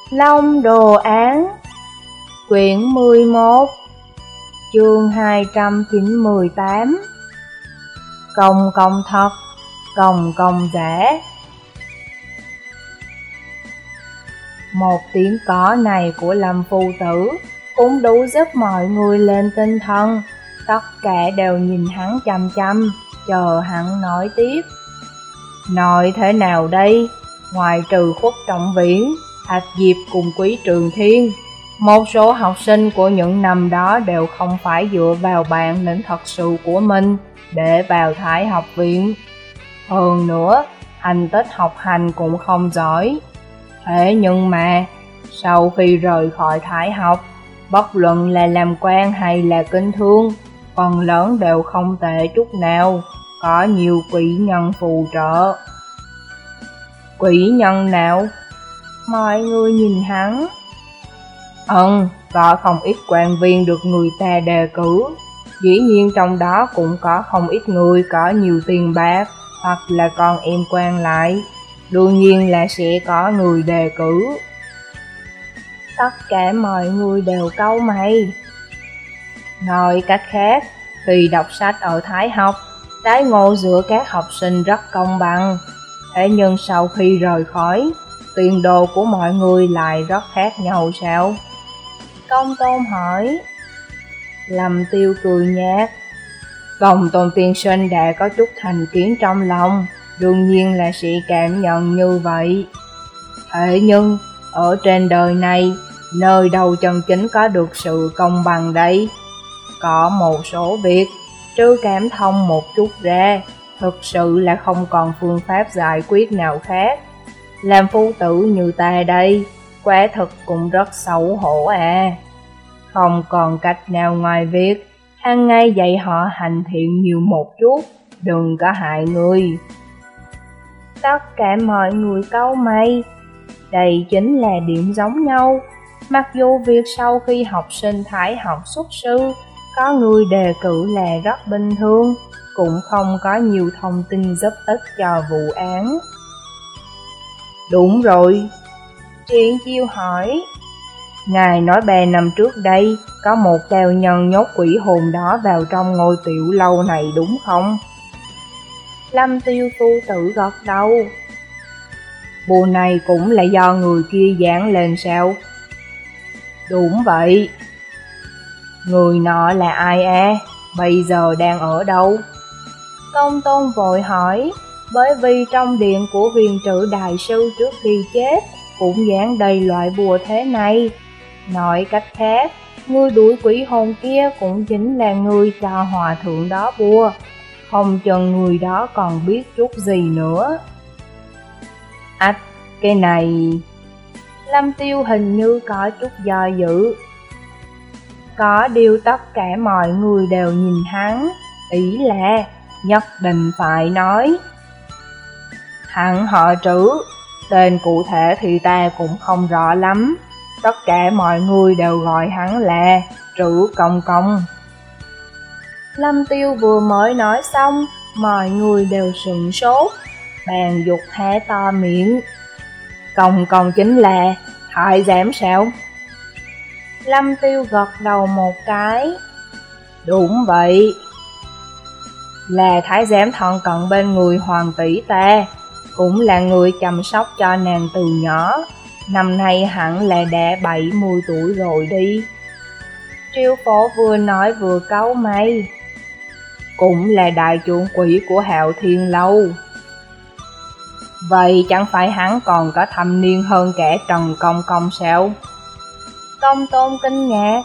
Long Đồ Án, quyển 11, chương 298. Công công thật, công công giả. Một tiếng cỏ này của Lâm phu tử cũng đủ giúp mọi người lên tinh thần. Tất cả đều nhìn hắn chăm chăm, chờ hắn nói tiếp. Nói thế nào đây? Ngoài trừ Khuất Trọng Viễn, Thạch Diệp cùng Quý Trường Thiên, một số học sinh của những năm đó đều không phải dựa vào bản lĩnh thật sự của mình để vào Thái học viện. Hơn nữa, thành tích học hành cũng không giỏi. Thế nhưng mà, sau khi rời khỏi Thái học, bất luận là làm quan hay là kinh thương, phần lớn đều không tệ chút nào, có nhiều quỷ nhân phù trợ. Quỷ nhân nào? Mọi người nhìn hắn. Có không ít quan viên được người ta đề cử. Dĩ nhiên trong đó cũng có không ít người có nhiều tiền bạc, hoặc là con em quan lại. Đương nhiên là sẽ có người đề cử. Tất cả mọi người đều cau mày. Nói cách khác, khi đọc sách ở Thái học, đãi ngộ giữa các học sinh rất công bằng. Thế nhưng sau khi rời khỏi, tiền đồ của mọi người lại rất khác nhau sao? Công Tôn hỏi. Lâm Tiêu cười nhạt. Công Tôn tiên sinh đã có chút thành kiến trong lòng, đương nhiên là sẽ cảm nhận như vậy. Thế nhưng, ở trên đời này, nơi đâu chân chính có được sự công bằng đây? Có một số việc, trừ cảm thông một chút ra, thực sự là không còn phương pháp giải quyết nào khác. Làm phu tử như ta đây, quả thực cũng rất xấu hổ à. Không còn cách nào ngoài việc hàng ngày dạy họ hành thiện nhiều một chút, đừng có hại người. Tất cả mọi người cau mày. Đây chính là điểm giống nhau. Mặc dù việc sau khi học sinh Thái học xuất sư, có người đề cử là rất bình thường, cũng không có nhiều thông tin giúp ích cho vụ án. Đúng rồi. Triển Chiêu hỏi. Ngài nói 3 năm trước đây, có một cao nhân nhốt quỷ hồn đó vào trong ngôi tiểu lâu này đúng không? Lâm Tiêu phu tử gật đầu. Bùa này cũng là do người kia giảng lên sao? Đúng vậy. Người nọ là ai à? Bây giờ đang ở đâu? Công Tôn vội hỏi, bởi vì trong điện của huyền trữ đại sư trước khi chết cũng dán đầy loại bùa thế này. Nói cách khác, người đuổi quỷ hồn kia cũng chính là người cho hòa thượng đó bùa. Không chừng người đó còn biết chút gì nữa. Cái này... Lâm Tiêu hình như có chút do dự. Có điều tất cả mọi người đều nhìn hắn, ý là nhất định phải nói. Hắn họ Trữ, tên cụ thể thì ta cũng không rõ lắm. Tất cả mọi người đều gọi hắn là Trữ Công Công. Lâm Tiêu vừa mới nói xong, mọi người đều sửng sốt, bèn giục há to miệng. Công công chính là thái giám sao? Lâm Tiêu gật đầu một cái. Đúng vậy. Là thái giám thân cận bên người hoàng tỷ ta, cũng là người chăm sóc cho nàng từ nhỏ. Năm nay hẳn là đã 70 tuổi rồi đi. Triều Phổ vừa nói vừa cau mày. Cũng là đại trưởng quỹ của Hạo Thiên Lâu. Vậy chẳng phải hắn còn có thâm niên hơn cả Trần Công Công sao? Công Tôn kinh ngạc.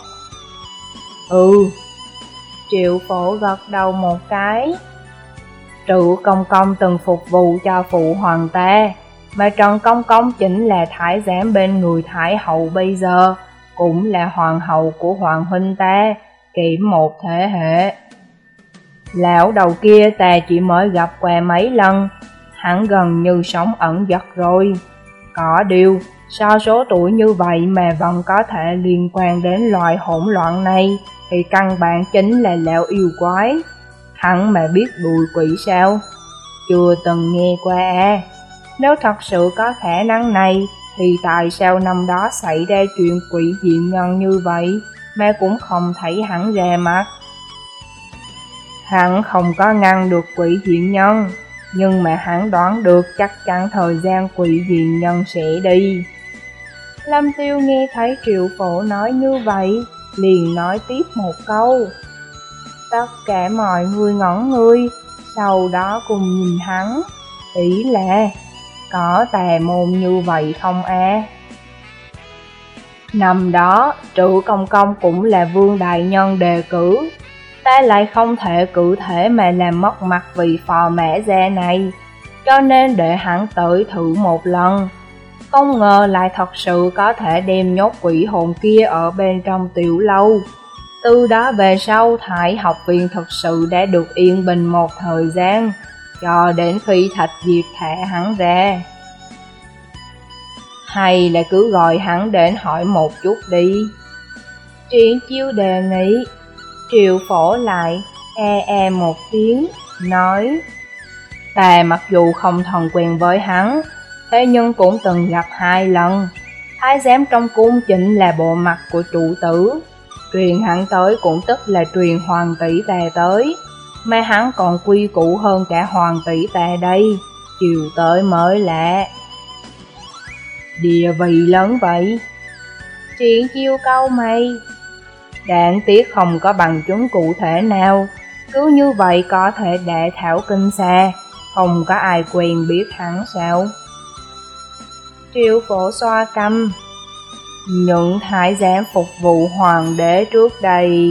Triệu Phổ gật đầu một cái. Trữ Công Công từng phục vụ cho phụ hoàng ta, mà Trần Công Công chính là thái giám bên người Thái hậu bây giờ, cũng là hoàng hậu của hoàng huynh ta, kiểm một thế hệ. Lão đầu kia ta chỉ mới gặp qua mấy lần, hắn gần như sống ẩn dật rồi. Có điều, so số tuổi như vậy mà vẫn có thể liên quan đến loại hỗn loạn này, thì căn bản chính là lão yêu quái. Hắn mà biết đuổi quỷ sao? Chưa từng nghe qua à? Nếu thật sự có khả năng này, thì tại sao năm đó xảy ra chuyện quỷ diện nhân như vậy mà cũng không thấy hắn ra mặt? Hắn không có ngăn được quỷ diện nhân, nhưng mà hắn đoán được chắc chắn thời gian quỷ diện nhân sẽ đi. Lâm Tiêu nghe thấy Triệu Phổ nói như vậy, liền nói tiếp một câu. Tất cả mọi người ngẩn người, sau đó cùng nhìn hắn, ý là có tà môn như vậy không a? Năm đó, Trự Công Công cũng là vương đại nhân đề cử, ta lại không thể cử thể mà làm mất mặt vị phò mã gia này, cho nên để hắn tới thử một lần. Không ngờ lại thật sự có thể đem nhốt quỷ hồn kia ở bên trong tiểu lâu. Từ đó về sau, Thải học viện thực sự đã được yên bình một thời gian, cho đến khi Thạch Diệp thả hắn ra. Hay là cứ gọi hắn đến hỏi một chút đi. Triển Chiêu đề nghị. Triệu Phổ lại một tiếng, nói: ta mặc dù không thân quen với hắn, thế nhưng cũng từng gặp 2 lần. Thái giám trong cung chính là bộ mặt của trụ tử, truyền hắn tới cũng tức là truyền hoàng tỷ ta tới, mà hắn còn quy củ hơn cả hoàng tỷ ta đây, chiều tới mới lạ. Địa vị lớn vậy. Triển Chiêu cau mày. Đáng tiếc không có bằng chứng cụ thể nào, cứ như vậy có thể đại thảo kinh xa, không có ai quen biết hắn sao? Triệu Phổ xoa cằm. Những thái giám phục vụ hoàng đế trước đây,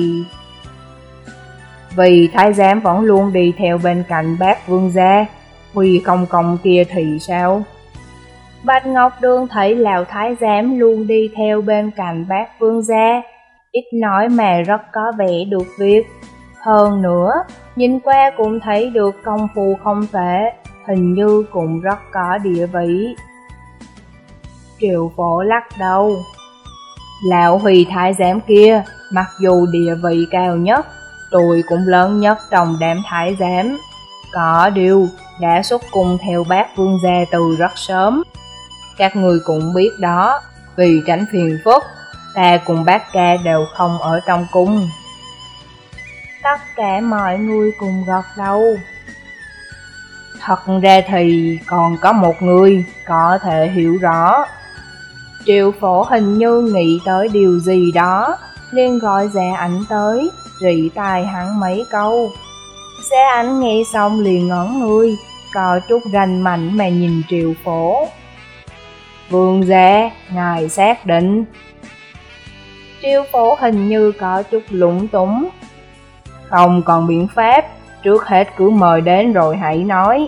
vì thái giám vẫn luôn đi theo bên cạnh bác vương gia, Huy Công Công kia thì sao? Bạch Ngọc Đường thấy Lão thái giám luôn đi theo bên cạnh bác vương gia, ít nói mà rất có vẻ được việc. Hơn nữa, nhìn qua cũng thấy được công phu không tệ, hình như cũng rất có địa vị. Triệu Phổ lắc đầu. Lão Huy thái giám kia, mặc dù địa vị cao nhất, tuổi cũng lớn nhất trong đám thái giám, có điều đã xuất cung theo bác vương gia từ rất sớm. Các người cũng biết đó, vì tránh phiền phức, ta cùng bác ca đều không ở trong cung. Tất cả mọi người cùng gật đầu. Thật ra thì còn có một người có thể hiểu rõ. Triệu Phổ hình như nghĩ tới điều gì đó, liền gọi Dạ Ảnh tới, rỉ tai hắn mấy câu. Dạ Ảnh nghe xong liền ngẩn người, có chút rành mảnh mà nhìn Triệu Phổ. Vương gia, ngài xác định. Triệu Phổ hình như có chút lúng túng. Không còn biện pháp, trước hết cứ mời đến rồi hãy nói.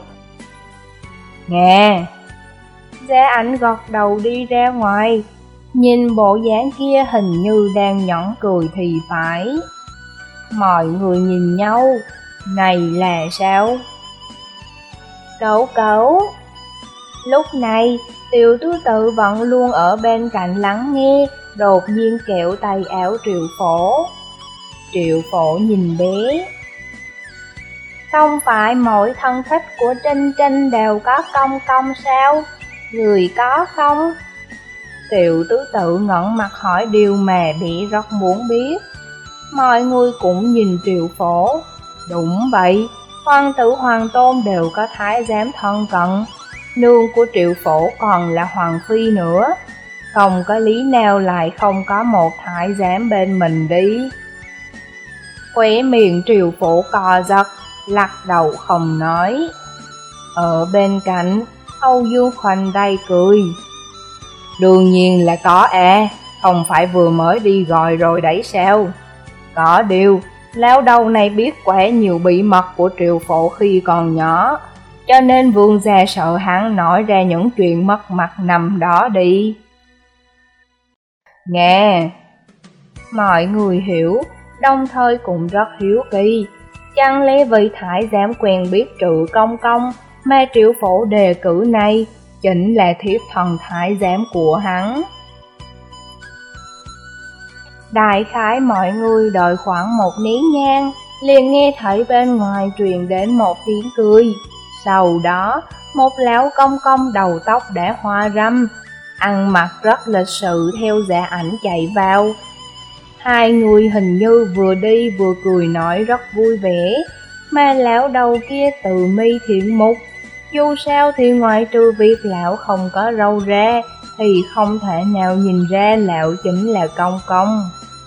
Nghe. Dạ Ảnh gật đầu đi ra ngoài, nhìn bộ dáng kia hình như đang nhõng cười thì phải. Mọi người nhìn nhau, này là sao? Cẩu cẩu. Lúc này, Tiểu Tứ Tự vẫn luôn ở bên cạnh lắng nghe, đột nhiên kéo tay áo Triệu Phổ. Triệu Phổ nhìn bé. Không phải mỗi thân thích của Trinh Trinh đều có công công sao? Người có không? Tiểu Tứ Tự ngẩng mặt hỏi điều mà bé rất muốn biết. Mọi người cũng nhìn Triệu Phổ. Đúng vậy, hoàng tử hoàng tôn đều có thái giám thân cận. Nương của Triệu Phổ còn là hoàng phi nữa, không có lý nào lại không có một thái giám bên mình đi. Khóe miệng Triệu Phổ co giật, lắc đầu không nói. Ở bên cạnh, Âu Dương khoanh tay cười. Đương nhiên là có không phải vừa mới đi gọi rồi đấy sao? Có điều, lão đầu này biết quá nhiều bí mật của Triệu Phổ khi còn nhỏ, cho nên vương gia sợ hắn nói ra những chuyện mất mặt nằm đó đi. Nghe. Mọi người hiểu, đồng thời cũng rất hiếu kỳ. Chẳng lẽ vị thái giám quen biết Trự Công Công mà Triệu Phổ đề cử này chính là thiếp thần thái giám của hắn? Đại khái mọi người đợi khoảng một nén nhang, liền nghe thấy bên ngoài truyền đến một tiếng cười. Sau đó, một lão công công đầu tóc đã hoa râm, ăn mặc rất lịch sự theo dạ ảnh chạy vào. Hai người hình như vừa đi vừa cười nói rất vui vẻ, mà lão đầu kia từ mi thiện mục. Dù sao thì ngoại trừ việc lão không có râu ra, thì không thể nào nhìn ra lão chính là công công.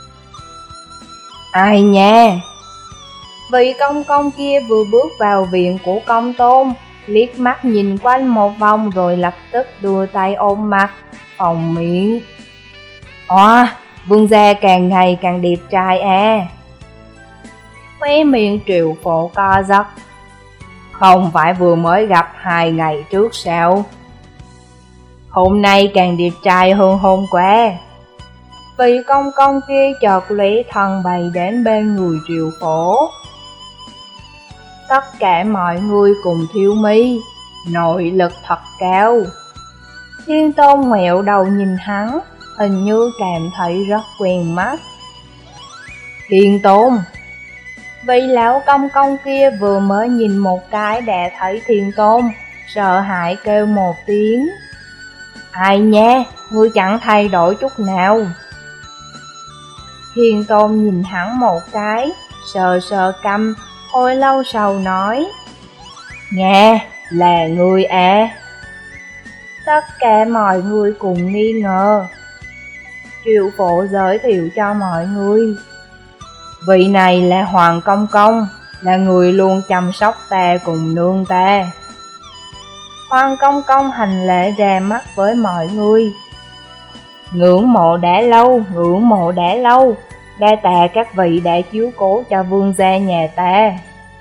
Ai nha? Vị công công kia vừa bước vào viện của công tôn, liếc mắt nhìn quanh một vòng rồi lập tức đưa tay ôm mặt, phòng miệng. Vương gia càng ngày càng đẹp trai à. Khóe miệng Triệu Phổ co giật. Không phải vừa mới gặp 2 ngày trước sao? Hôm nay càng đẹp trai hơn hôm qua. Vị công công kia chợt lóe thân bay đến bên người Triệu Phổ. Tất cả mọi người cùng thiếu mi, nội lực thật cao. Thiên Tôn ngoẹo đầu nhìn hắn, hình như cảm thấy rất quen mắt. Thiên Tôn. Vị lão công công kia vừa mới nhìn một cái đã thấy Thiên Tôn, sợ hãi kêu một tiếng. Ai nha, ngươi chẳng thay đổi chút nào. Thiên Tôn nhìn hắn một cái, sờ sờ cằm, hồi lâu sau nói. Nha, là ngươi à? Tất cả mọi người cùng nghi ngờ. Triệu Phổ giới thiệu cho mọi người. Vị này là Hoàng Công Công, là người luôn chăm sóc ta cùng nương ta. Hoàng Công Công hành lễ ra mắt với mọi người. Ngưỡng mộ đã lâu, ngưỡng mộ đã lâu, đa tạ các vị đã chiếu cố cho vương gia nhà ta.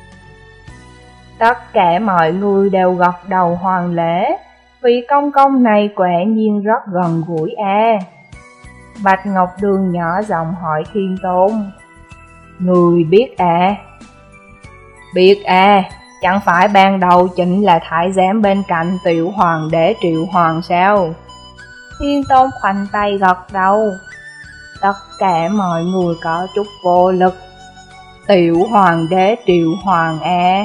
Tất cả mọi người đều gật đầu hoàn lễ, vị công công này quả nhiên rất gần gũi à. Bạch Ngọc Đường nhỏ giọng hỏi Thiên Tôn. Người biết à? Biết à, chẳng phải ban đầu chính là thái giám bên cạnh tiểu hoàng đế Triệu Hoàng sao? Thiên Tôn khoanh tay gật đầu. Tất cả mọi người có chút vô lực. Tiểu hoàng đế Triệu Hoàng à?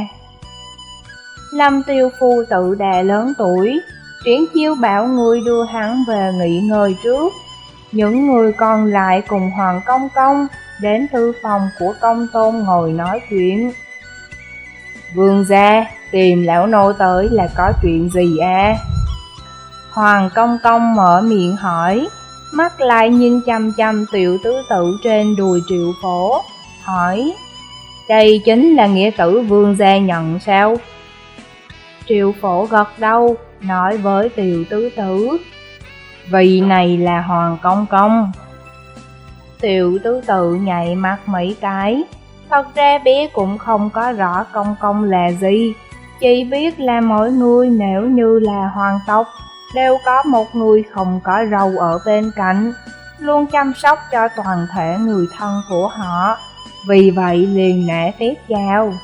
Lâm Tiêu Phu tự đà lớn tuổi, Triển Chiêu bảo người đưa hắn về nghỉ ngơi trước. Những người còn lại cùng Hoàng Công Công đến thư phòng của công tôn ngồi nói chuyện. Vương gia, tìm lão nô tới là có chuyện gì à? Hoàng Công Công mở miệng hỏi, mắt lại nhìn chăm chăm tiểu tứ tự trên đùi Triệu Phổ, hỏi. Đây chính là nghĩa tử vương gia nhận sao? Triệu Phổ gật đầu, nói với tiểu tứ tử. Vị này là Hoàng Công Công. Tiểu tứ tự nhảy mắt mấy cái. Thật ra bé cũng không có rõ công công là gì, chỉ biết là mỗi người nếu như là hoàng tộc đều có một người không có râu ở bên cạnh, luôn chăm sóc cho toàn thể người thân của họ. Vì vậy liền nể phép chào.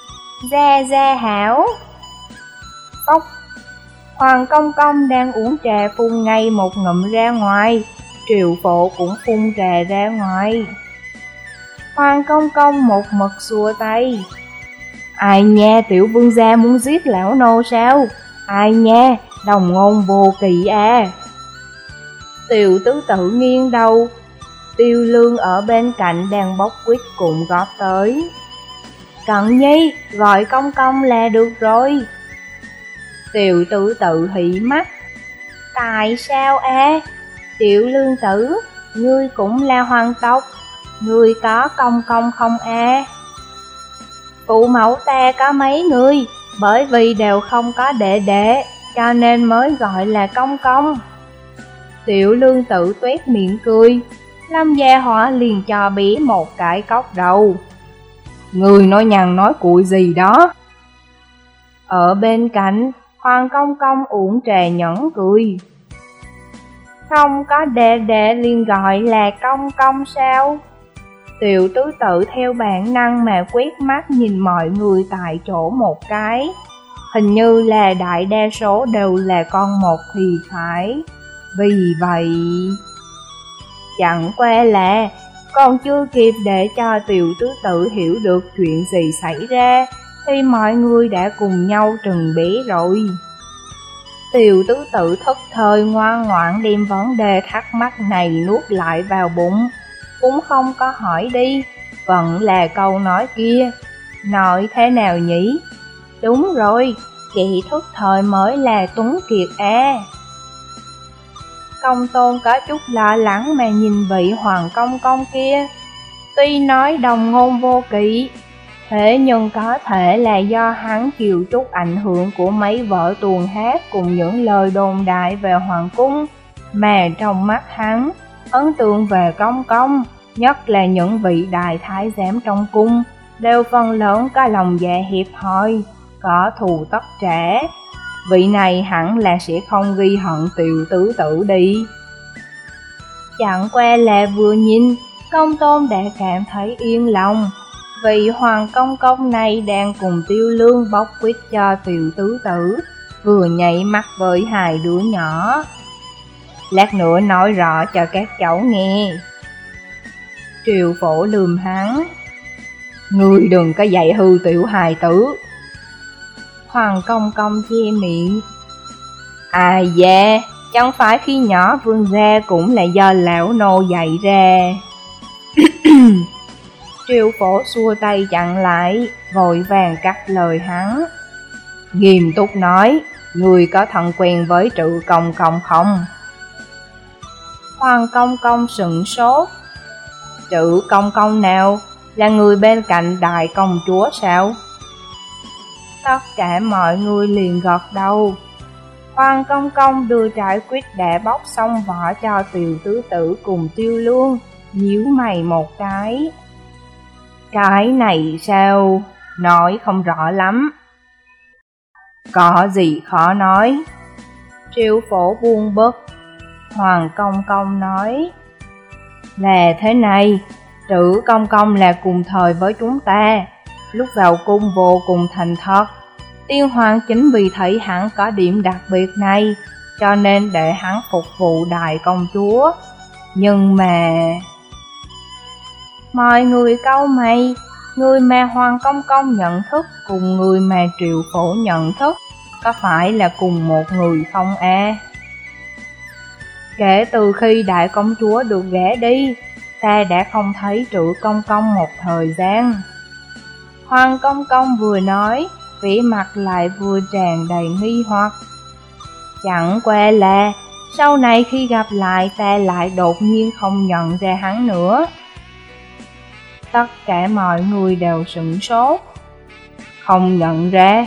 Gia hảo. Cốc. Hoàng Công Công đang uống trà phun ngay một ngụm ra ngoài, Triệu Phổ cũng phun trà ra ngoài. Hoàng Công Công một mực xua tay. Ai nha, tiểu vương gia muốn giết lão nô sao? Ai nha, đồng ngôn vô kỵ à. Tiểu tứ tự nghiêng đầu. Tiêu Lương ở bên cạnh đang bốc quýt cùng góp tới. Cận nhi, gọi công công là được rồi. Tiểu tứ tự hỉ mắt. Tại sao à? Tiểu Lương tử, ngươi cũng là hoàng tộc, ngươi có công công không à? Phụ mẫu ta có mấy người, bởi vì đều không có đệ đệ, cho nên mới gọi là công công. Tiểu Lương tử tuét miệng cười. Lâm Gia Hỏa liền cho bé một cái cốc đầu. Người nói nhằn nói cuội gì đó? Ở bên cạnh, Hoàng Công Công uống trà nhẫn cười. Không có đệ đệ liền gọi là công công sao? Tiểu tứ tự theo bản năng mà quét mắt nhìn mọi người tại chỗ một cái. Hình như là đại đa số đều là con một thì phải. Vì vậy, chẳng qua là còn chưa kịp để cho tiểu tứ tự hiểu được chuyện gì xảy ra, thì mọi người đã cùng nhau trừng bé rồi. Tiều tứ tự thất thời ngoan ngoãn đem vấn đề thắc mắc này nuốt lại vào bụng, cũng không có hỏi đi, vẫn là câu nói kia. Nói thế nào nhỉ? Đúng rồi, chị thất thời mới là Tuấn Kiệt à. Công tôn có chút lo lắng mà nhìn vị hoàng công công kia. Tuy nói đồng ngôn vô kỵ, thế nhưng có thể là do hắn chịu chút ảnh hưởng của mấy vở tuồng hát cùng những lời đồn đại về hoàng cung, mà trong mắt hắn, ấn tượng về công công, nhất là những vị đại thái giám trong cung, đều phần lớn có lòng dạ hiệp hoi, có thù tất trả. Vị này hẳn là sẽ không ghi hận Tiều tứ tử đi. Chẳng qua là vừa nhìn, công tôn đã cảm thấy yên lòng. Vị hoàng công công này đang cùng Tiêu Lương bóc quýt cho Tiều tứ tử, vừa nhảy mắt với hai đứa nhỏ. Lát nữa nói rõ cho các cháu nghe. Triệu Phổ lườm hắn. Ngươi đừng có dạy hư tiểu hài tử. Hoàng công công che miệng. Ai da, chẳng phải khi nhỏ vương gia cũng là do lão nô dạy ra. Triệu Phổ xua tay chặn lại, vội vàng cắt lời hắn. Nghiêm túc nói, người có thân quen với Trự Công Công không? Hoàng công công sững sốt. Trự Công Công nào? Là người bên cạnh đại công chúa sao? Tất cả mọi người liền gật đầu. Hoàng công công đưa trái quýt đã bóc xong vỏ cho Tiều tứ tử cùng Tiêu Lương, nhíu mày một cái. Cái này sao? Nói không rõ lắm. Có gì khó nói? Triệu Phổ buông bực. Hoàng công công nói. Là thế này, Trữ công công là cùng thời với chúng ta, lúc vào cung vô cùng thành thật. Tiên hoàng chính vì thấy hắn có điểm đặc biệt này, cho nên để hắn phục vụ đại công chúa. Nhưng mà... Mọi người câu mày, người mà Hoàng công công nhận thức cùng người mà Triệu Phổ nhận thức, có phải là cùng một người không à? Kể từ khi đại công chúa được gả đi, ta đã không thấy Trữ công công một thời gian. Hoàng công công vừa nói, vẻ mặt lại vừa tràn đầy nghi hoặc. Chẳng qua là, sau này khi gặp lại ta lại đột nhiên không nhận ra hắn nữa. Tất cả mọi người đều sửng sốt. Không nhận ra.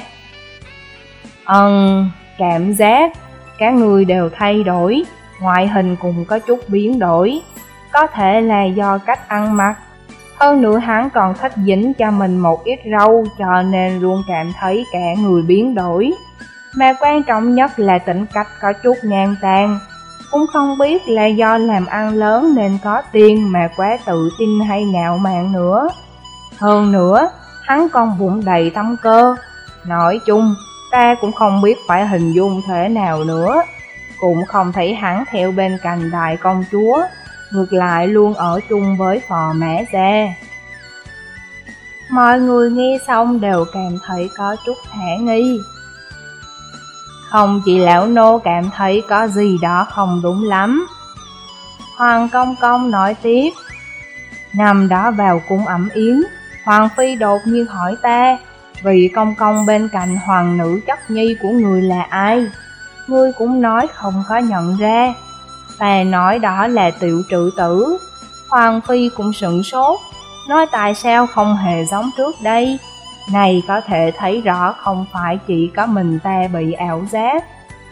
Cảm giác các người đều thay đổi, ngoại hình cũng có chút biến đổi. Có thể là do cách ăn mặc. Hơn nữa hắn còn thích dính cho mình một ít râu, cho nên luôn cảm thấy cả người biến đổi. Mà quan trọng nhất là tính cách có chút ngang tàn. Cũng không biết là do làm ăn lớn nên có tiền mà quá tự tin hay ngạo mạn nữa. Hơn nữa, hắn còn bụng đầy tâm cơ. Nói chung, ta cũng không biết phải hình dung thế nào nữa. Cũng không thấy hắn theo bên cạnh đại công chúa, ngược lại luôn ở chung với Phò Mã Gia. Mọi người nghe xong đều cảm thấy có chút khả nghi. Không chỉ lão nô cảm thấy có gì đó không đúng lắm. Hoàng công công nói tiếp. Năm đó vào cung ẩm yến, Hoàng phi đột nhiên hỏi ta, vị công công bên cạnh hoàng nữ chất nhi của người là ai? Ngươi cũng nói không có nhận ra. Ta nói đó là Tiểu Trự tử. Hoàng phi cũng sửng sốt, nói tại sao không hề giống trước đây. Này có thể thấy rõ không phải chỉ có mình ta bị ảo giác.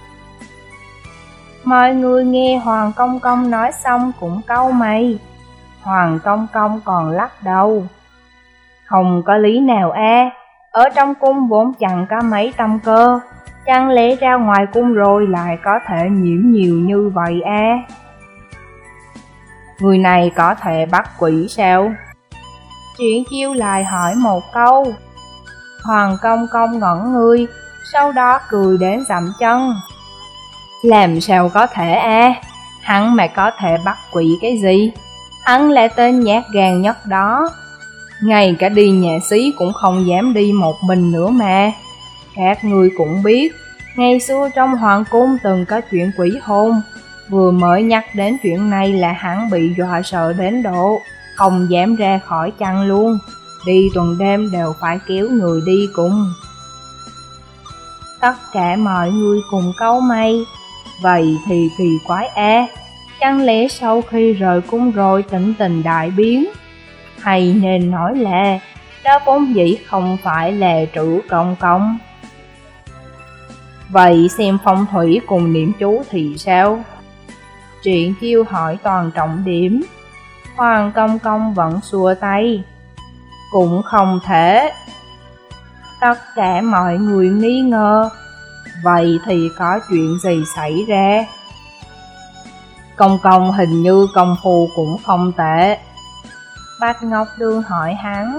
Mọi người nghe Hoàng công công nói xong cũng cau mày. Hoàng công công còn lắc đầu. Không có lý nào a, ở trong cung vốn chẳng có mấy tâm cơ, chẳng lẽ ra ngoài cung rồi lại có thể nhiễm nhiều như vậy a? Người này có thể bắt quỷ sao? Triển Chiêu lại hỏi một câu. Hoàng công công ngẩn người, sau đó cười đến dậm chân. Làm sao có thể a? Hắn mà có thể bắt quỷ cái gì? Hắn là tên nhát gan nhất đó. Ngay cả đi nhà xí cũng không dám đi một mình nữa mà. Các ngươi cũng biết, Ngày xưa trong hoàng cung từng có chuyện quỷ hôn, vừa mới nhắc đến chuyện này là hắn bị dọa sợ đến độ không dám ra khỏi chăn luôn, đi tuần đêm đều phải kéo người đi cùng. Tất cả mọi người cùng cau mày, vậy thì kỳ quái chẳng lẽ sau khi rời cung rồi tính tình đại biến? Hay nên nói là đó vốn dĩ không phải là Trữ Công Công. Vậy xem phong thủy cùng niệm chú thì sao? Triển Chiêu hỏi toàn trọng điểm. Hoàng Công Công vẫn xua tay. Cũng không thể. Tất cả mọi người nghi ngờ. Vậy thì có chuyện gì xảy ra? Công Công hình như công phu cũng không tệ. Bạch Ngọc Đường hỏi hắn.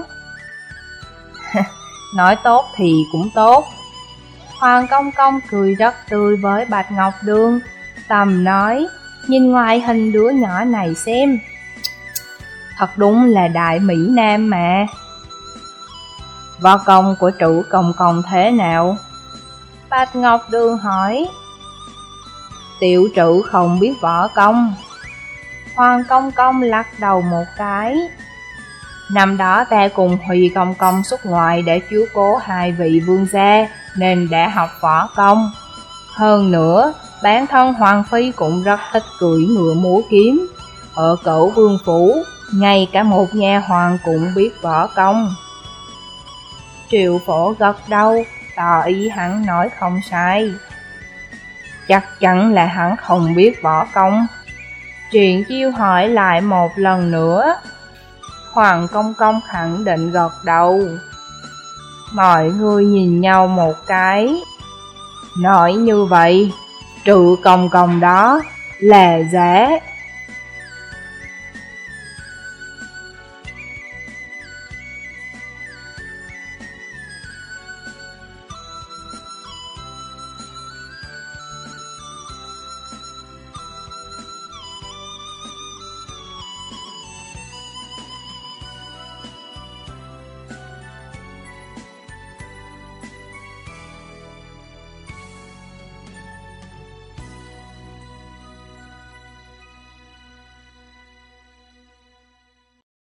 Nói tốt thì cũng tốt. Hoàng Công Công cười rất tươi với Bạch Ngọc Đường, tầm nói, nhìn ngoại hình đứa nhỏ này xem. Thật đúng là đại Mỹ Nam mà. Võ công của Trữ Công Công thế nào? Bạch Ngọc Đường hỏi. Tiểu Trữ không biết võ công. Hoàng Công Công lắc đầu một cái. Năm đó ta cùng Huy Công Công xuất ngoại để chiếu cố hai vị vương gia, nên đã học võ công. Hơn nữa, bản thân Hoàng Phi cũng rất thích cưỡi ngựa múa kiếm. Ở Cửu Vương Phủ, ngay cả một nha hoàn cũng biết võ công. Triệu Phổ gật đầu, tỏ ý hắn nói không sai. Chắc chắn là hắn không biết võ công. Triển Chiêu hỏi lại một lần nữa. Hoàng Công Công khẳng định gật đầu. Mọi người nhìn nhau một cái. Nói như vậy, Trữ Công Công đó là giả.